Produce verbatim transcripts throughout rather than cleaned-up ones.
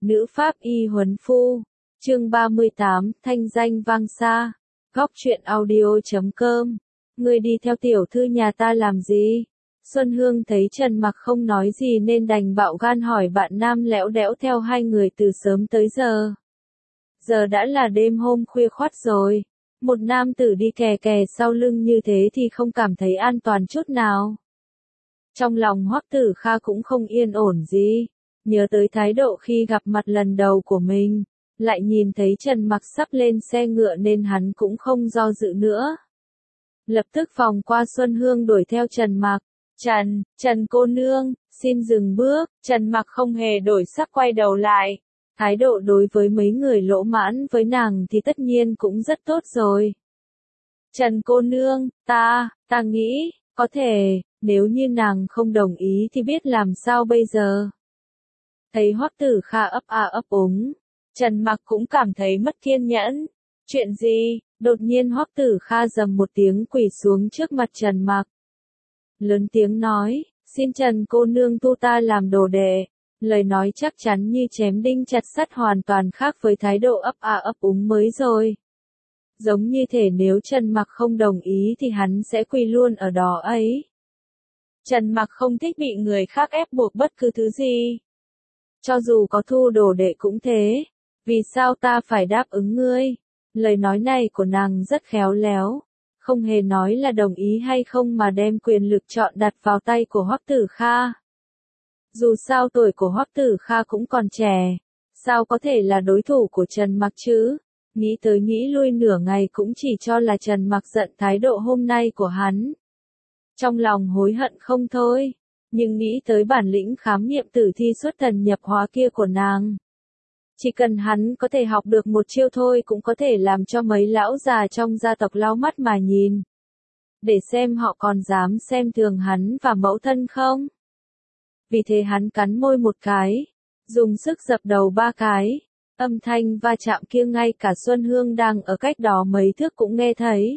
Nữ pháp y huấn phu. Chương ba mươi tám, thanh danh vang xa. Góc truyện audio chấm com. Ngươi đi theo tiểu thư nhà ta làm gì? Xuân Hương thấy Trần Mặc không nói gì nên đành bạo gan hỏi bạn nam lẽo đẽo theo hai người từ sớm tới giờ. Giờ đã là đêm hôm khuya khoắt rồi. Một nam tử đi kè kè sau lưng như thế thì không cảm thấy an toàn chút nào. Trong lòng Hoắc Tử Kha cũng không yên ổn gì. Nhớ tới thái độ khi gặp mặt lần đầu của mình, lại nhìn thấy Trần Mặc sắp lên xe ngựa nên hắn cũng không do dự nữa. Lập tức vòng qua Xuân Hương đuổi theo Trần Mặc. Trần, Trần cô nương, xin dừng bước. Trần Mặc không hề đổi sắc quay đầu lại. Thái độ đối với mấy người lỗ mãn với nàng thì tất nhiên cũng rất tốt rồi. Trần cô nương, ta, ta nghĩ, có thể, nếu như nàng không đồng ý thì biết làm sao bây giờ. Thấy Hoắc Tử Kha ấp a ấp úng, Trần Mặc cũng cảm thấy mất kiên nhẫn. Chuyện gì? Đột nhiên Hoắc Tử Kha rầm một tiếng quỳ xuống trước mặt Trần Mặc. Lớn tiếng nói, xin Trần cô nương thu ta làm đồ đệ. Lời nói chắc chắn như chém đinh chặt sắt, hoàn toàn khác với thái độ ấp a ấp úng mới rồi. Giống như thể nếu Trần Mặc không đồng ý thì hắn sẽ quỳ luôn ở đó ấy. Trần Mặc không thích bị người khác ép buộc bất cứ thứ gì. Cho dù có thu đồ đệ cũng thế. Vì sao ta phải đáp ứng ngươi? Lời nói này của nàng rất khéo léo. Không hề nói là đồng ý hay không mà đem quyền lực chọn đặt vào tay của Hoắc Tử Kha. Dù sao tuổi của Hoắc Tử Kha cũng còn trẻ. Sao có thể là đối thủ của Trần Mặc chứ? Nghĩ tới nghĩ lui nửa ngày cũng chỉ cho là Trần Mặc giận thái độ hôm nay của hắn. Trong lòng hối hận không thôi. Nhưng nghĩ tới bản lĩnh khám nghiệm tử thi xuất thần nhập hóa kia của nàng. Chỉ cần hắn có thể học được một chiêu thôi cũng có thể làm cho mấy lão già trong gia tộc lau mắt mà nhìn. Để xem họ còn dám xem thường hắn và mẫu thân không. Vì thế hắn cắn môi một cái. Dùng sức dập đầu ba cái. Âm thanh va chạm kia ngay cả Xuân Hương đang ở cách đó mấy thước cũng nghe thấy.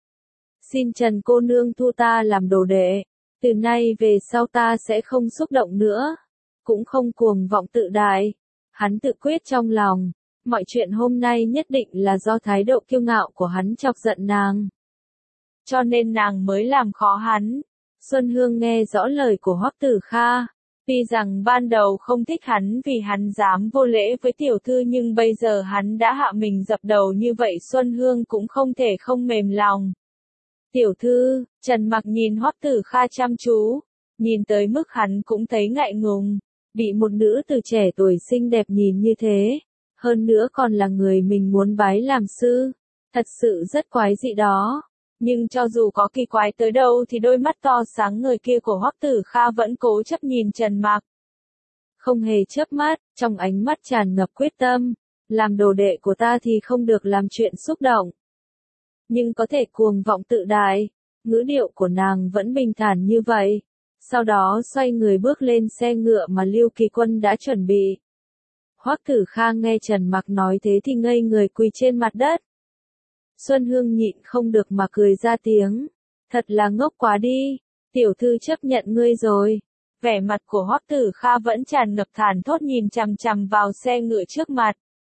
Xin Trần cô nương thu ta làm đồ đệ. Từ nay về sau ta sẽ không xúc động nữa. Cũng không cuồng vọng tự đại. Hắn tự quyết trong lòng. Mọi chuyện hôm nay nhất định là do thái độ kiêu ngạo của hắn chọc giận nàng. Cho nên nàng mới làm khó hắn. Xuân Hương nghe rõ lời của Hoắc Tử Kha. Tuy rằng ban đầu không thích hắn vì hắn dám vô lễ với tiểu thư, nhưng bây giờ hắn đã hạ mình dập đầu như vậy, Xuân Hương cũng không thể không mềm lòng. Tiểu thư, Trần Mặc nhìn Hoắc Tử Kha chăm chú, nhìn tới mức hắn cũng thấy ngại ngùng, bị một nữ tử trẻ tuổi xinh đẹp nhìn như thế, hơn nữa còn là người mình muốn bái làm sư, thật sự rất quái dị đó. Nhưng cho dù có kỳ quái tới đâu thì đôi mắt to sáng ngời kia của Hoắc Tử Kha vẫn cố chấp nhìn Trần Mặc. Không hề chớp mắt, trong ánh mắt tràn ngập quyết tâm, làm đồ đệ của ta thì không được làm chuyện xúc động. Nhưng có thể cuồng vọng tự đại, ngữ điệu của nàng vẫn bình thản như vậy. Sau đó xoay người bước lên xe ngựa mà Lưu Kỳ Quân đã chuẩn bị. Hoắc Tử Kha nghe Trần Mặc nói thế thì ngây người quỳ trên mặt đất. Xuân Hương nhịn không được mà cười ra tiếng. Thật là ngốc quá đi, tiểu thư chấp nhận ngươi rồi. Vẻ mặt của Hoắc Tử Kha vẫn tràn ngập thản thốt nhìn chằm chằm vào xe ngựa trước mặt.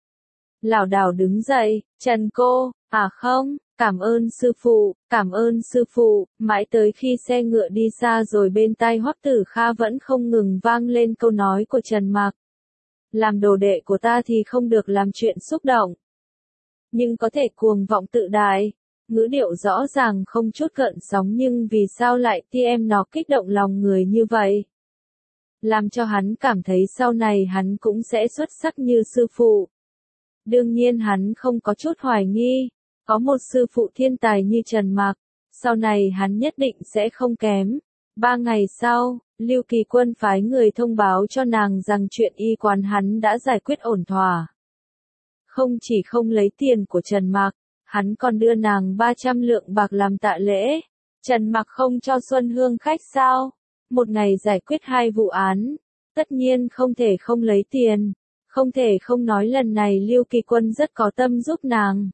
Lảo đảo đứng dậy, Trần cô, à không, cảm ơn sư phụ, cảm ơn sư phụ, mãi tới khi xe ngựa đi xa rồi bên tai Hoắc Tử Kha vẫn không ngừng vang lên câu nói của Trần Mặc. Làm đồ đệ của ta thì không được làm chuyện xúc động. Nhưng có thể cuồng vọng tự đại. Ngữ điệu rõ ràng không chút gợn sóng, nhưng vì sao lại ti em nó kích động lòng người như vậy? Làm cho hắn cảm thấy sau này hắn cũng sẽ xuất sắc như sư phụ. Đương nhiên hắn không có chút hoài nghi. Có một sư phụ thiên tài như Trần Mặc, sau này hắn nhất định sẽ không kém. Ba ngày sau, Lưu Kỳ Quân phái người thông báo cho nàng rằng chuyện y quán hắn đã giải quyết ổn thỏa. Không chỉ không lấy tiền của Trần Mặc, hắn còn đưa nàng ba trăm lượng bạc làm tạ lễ. Trần Mặc không cho Xuân Hương khách sao? Một ngày giải quyết hai vụ án, tất nhiên không thể không lấy tiền, không thể không nói lần này Lưu Kỳ Quân rất có tâm giúp nàng.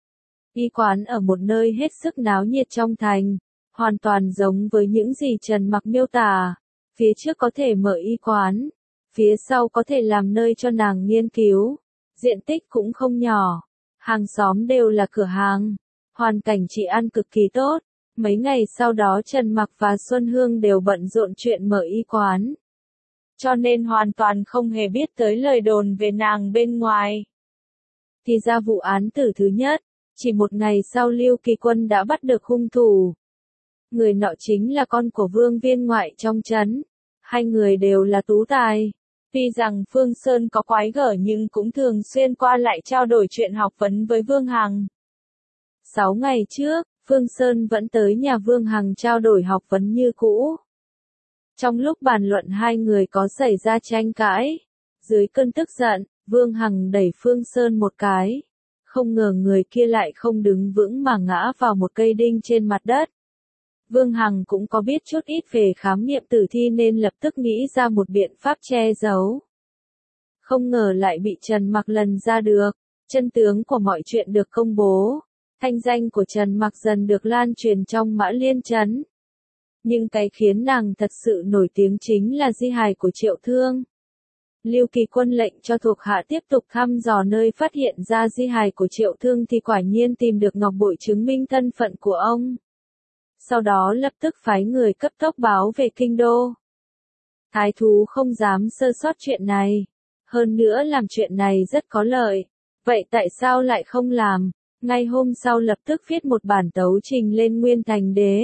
Y quán ở một nơi hết sức náo nhiệt trong thành, hoàn toàn giống với những gì Trần Mặc miêu tả. Phía trước có thể mở y quán, phía sau có thể làm nơi cho nàng nghiên cứu, diện tích cũng không nhỏ, hàng xóm đều là cửa hàng, hoàn cảnh chị ăn cực kỳ tốt. Mấy ngày sau đó Trần Mặc và Xuân Hương đều bận rộn chuyện mở y quán, cho nên hoàn toàn không hề biết tới lời đồn về nàng bên ngoài. Thì ra vụ án tử thứ nhất, chỉ một ngày sau Lưu Kỳ Quân đã bắt được hung thủ. Người nọ chính là con của Vương viên ngoại trong trấn. Hai người đều là tú tài. Tuy rằng Phương Sơn có quái gở nhưng cũng thường xuyên qua lại trao đổi chuyện học vấn với Vương Hằng. Sáu ngày trước, Phương Sơn vẫn tới nhà Vương Hằng trao đổi học vấn như cũ. Trong lúc bàn luận hai người có xảy ra tranh cãi. Dưới cơn tức giận, Vương Hằng đẩy Phương Sơn một cái. Không ngờ người kia lại không đứng vững mà ngã vào một cây đinh trên mặt đất. Vương Hằng cũng có biết chút ít về khám nghiệm tử thi nên lập tức nghĩ ra một biện pháp che giấu. Không ngờ lại bị Trần Mặc lần ra được. Chân tướng của mọi chuyện được công bố. Thanh danh của Trần Mặc dần được lan truyền trong Mã Liên trấn. Nhưng cái khiến nàng thật sự nổi tiếng chính là di hài của Triệu Thương. Lưu Kỳ Quân lệnh cho thuộc hạ tiếp tục thăm dò nơi phát hiện ra di hài của Triệu Thương thì quả nhiên tìm được ngọc bội chứng minh thân phận của ông. Sau đó lập tức phái người cấp tốc báo về kinh đô. Thái thú không dám sơ sót chuyện này. Hơn nữa làm chuyện này rất có lợi. Vậy tại sao lại không làm? Ngay hôm sau lập tức viết một bản tấu trình lên Nguyên Thành Đế.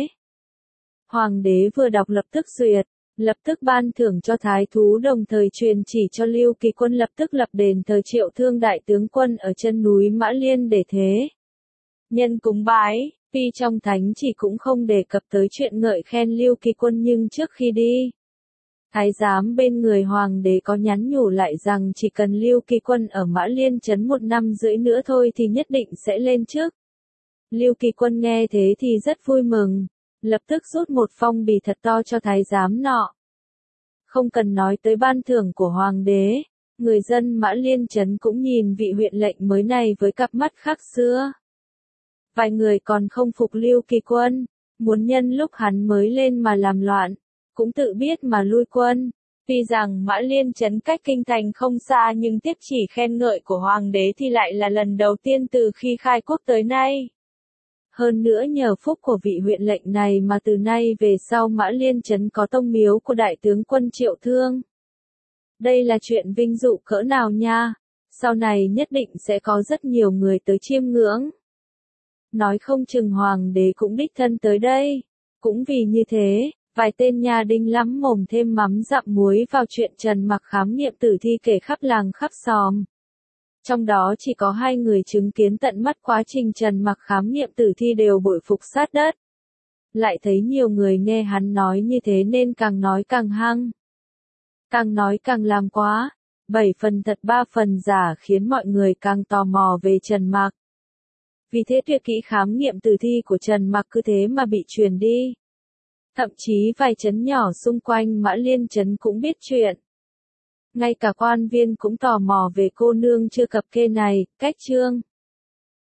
Hoàng đế vừa đọc lập tức duyệt, lập tức ban thưởng cho thái thú đồng thời truyền chỉ cho Lưu Kỳ Quân lập tức lập đền thờ Triệu Thương đại tướng quân ở chân núi Mã Liên để thế. Nhân cúng bái, tuy trong thánh chỉ cũng không đề cập tới chuyện ngợi khen Lưu Kỳ Quân nhưng trước khi đi. Thái giám bên người hoàng đế có nhắn nhủ lại rằng chỉ cần Lưu Kỳ Quân ở Mã Liên trấn một năm rưỡi nữa thôi thì nhất định sẽ lên chức. Lưu Kỳ Quân nghe thế thì rất vui mừng, lập tức rút một phong bì thật to cho thái giám nọ. Không cần nói tới ban thưởng của hoàng đế, người dân Mã Liên trấn cũng nhìn vị huyện lệnh mới này với cặp mắt khác xưa. Vài người còn không phục Lưu Kỳ Quân, muốn nhân lúc hắn mới lên mà làm loạn, cũng tự biết mà lui quân. Tuy rằng Mã Liên trấn cách kinh thành không xa nhưng tiếp chỉ khen ngợi của hoàng đế thì lại là lần đầu tiên từ khi khai quốc tới nay. Hơn nữa nhờ phúc của vị huyện lệnh này mà từ nay về sau Mã Liên trấn có tông miếu của đại tướng quân Triệu Thương. Đây là chuyện vinh dụ cỡ nào nha, sau này nhất định sẽ có rất nhiều người tới chiêm ngưỡng. Nói không chừng hoàng đế cũng đích thân tới đây. Cũng vì như thế, vài tên nhà đinh lắm mồm thêm mắm dặm muối vào chuyện Trần Mặc khám nghiệm tử thi kể khắp làng khắp xóm. Trong đó chỉ có hai người chứng kiến tận mắt quá trình Trần Mặc khám nghiệm tử thi đều bội phục sát đất. Lại thấy nhiều người nghe hắn nói như thế nên càng nói càng hăng. Càng nói càng làm quá, bảy phần thật ba phần giả khiến mọi người càng tò mò về Trần Mặc. Vì thế tuyệt kỹ khám nghiệm tử thi của Trần Mặc cứ thế mà bị truyền đi. Thậm chí vài trấn nhỏ xung quanh Mã Liên trấn cũng biết chuyện. Ngay cả quan viên cũng tò mò về cô nương chưa cập kê này, cách chương.